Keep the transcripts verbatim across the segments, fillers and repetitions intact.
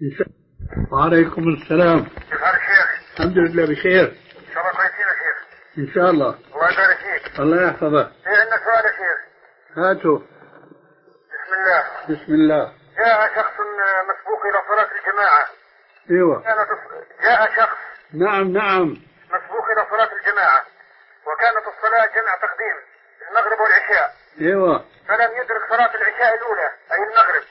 وعليكم السلام. كيف حال الشيخ؟ الحمد لله بخير. ان شاء الله كويسين يا شيخ. ان شاء الله. الله يبارك فيك. الله يحفظك. في عندنا سؤال يا شيخ. هاتوا. بسم الله. بسم الله. جاء شخص مسبوق الى صلاة الجماعة. ايوه. كانت جاء شخص. نعم نعم. مسبوق الى صلاة الجماعة، وكانت الصلاة جمع تقديم المغرب والعشاء. ايوه. فلم يدرك صلاة العشاء الأولى أي المغرب،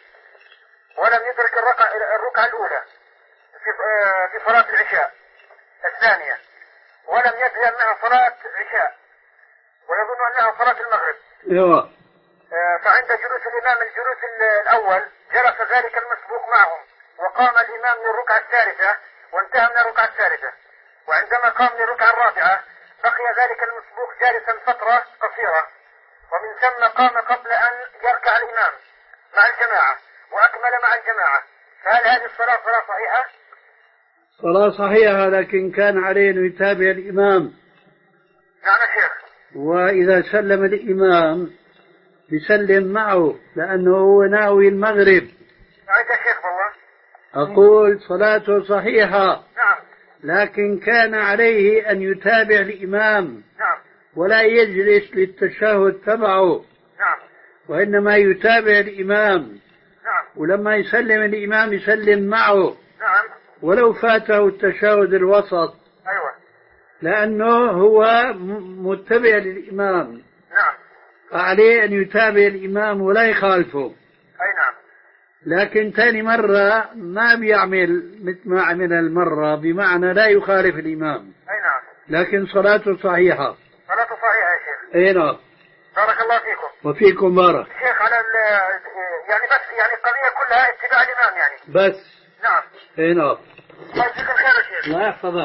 ولم يدرك الركعة الركعة الأولى في في صلاة العشاء الثانية، ولم يدري أنها صلاة عشاء ويظن أنها صلاة المغرب. ايوه. فعند جلوس الإمام الجلوس الأول جلس ذلك المسبوق معهم، وقام الإمام للركعة الثالثة وانتهى من الركعة الثالثة، وعندما قام للركعة الرابعة بقي ذلك المسبوق جالسا فترة قصيرة، ومن ثم قام قبل أن يركع الإمام مع الجماعة وأكمل مع الجماعة. فهل هذه الصلاة صلاة صحيحة؟ صلاة صحيحة، لكن كان عليه أن يتابع الإمام. نعم يا شيخ. وإذا سلم الإمام يسلم معه لأنه هو ناوي المغرب. نعم يا شيخ والله. أقول صلاته صحيحة. نعم. لكن كان عليه أن يتابع الإمام. نعم. ولا يجلس للتشهد تبعه. نعم. وإنما يتابع الإمام. نعم. ولما يسلم الإمام يسلم معه. نعم. ولو فاته التشهد الوسط. أيوة. لأنه هو متبع للإمام. نعم. فعليه أن يتابع الإمام ولا يخالفه. أي نعم. لكن ثاني مرة ما بيعمل مثل ما عمل المرة، بمعنى لا يخالف الإمام. أي نعم. لكن صلاته صحيحة. صلاته صحيحة يا شيخ. أي نعم. بارك الله فيكم. وفيكم بارك. شيخ على يعني بس يعني القضية كلها اتباع الإمام يعني. بس. نعم. أي نعم. الله يجزيك الخير يا شيخ. الله يحفظك.